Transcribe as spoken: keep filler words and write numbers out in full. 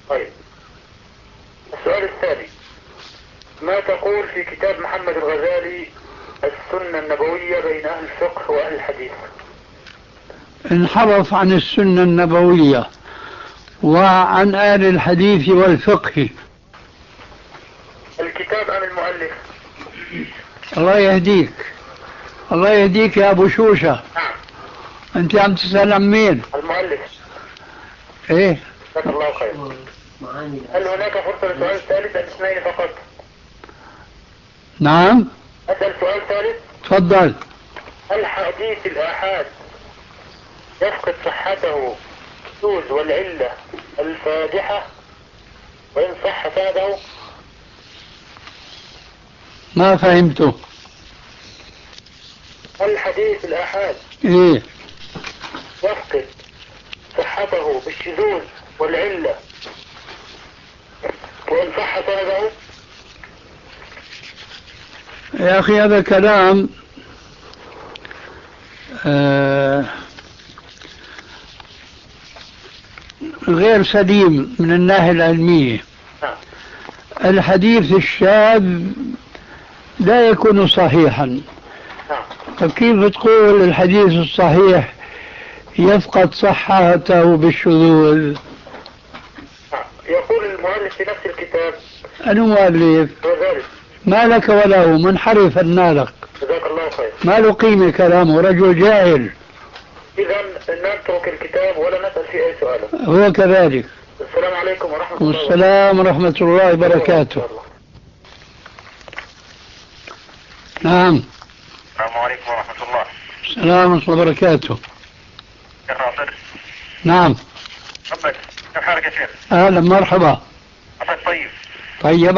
طيب، السؤال الثاني: ما تقول في كتاب محمد الغزالي السنة النبوية بين أهل الفقه وأهل الحديث؟ انحرف عن السنة النبوية وعن أهل الحديث والفقه. الكتاب أم المؤلف؟ الله يهديك، الله يهديك يا أبو شوشة. نعم. أنت عم تسأل عن مين؟ المؤلف. إيه؟ جزاك الله خير. هل هناك فرصة لسؤال ثالث أم اثنين فقط؟ نعم. أسأل سؤال ثالث. تفضل. هل حديث الآحاد يفقد صحته الشذوذ والعلة الفادحة وإن صح سنده؟ ما فهمته. هل حديث الآحاد إيه؟ يفقد صحته بالشذوذ والعلة وإن صح سنده؟ يا أخي هذا كلام آه غير سليم من الناحية العلمية. الحديث الشاذ لا يكون صحيحا. طيب كيف تقول الحديث الصحيح يفقد صحته بالشذوذ؟ يقول المؤلف في نفس الكتاب. أنا مؤلف ما لك وله، منحرف النالق. جزاك الله خير. ما له قيمة كلامه، رجل جاهل. إذا نترك الكتاب ولا نسأل فيه أي سؤال. هو كذلك. السلام عليكم ورحمة الله وبركاته. والسلام ورحمة الله وبركاته. نعم. السلام عليكم ورحمة الله. السلام ورحمة الله وبركاته. شيخ ناصر. نعم. حبك كيف حالك يا شيخ؟ أهلا مرحبا. عساك طيب. طيب.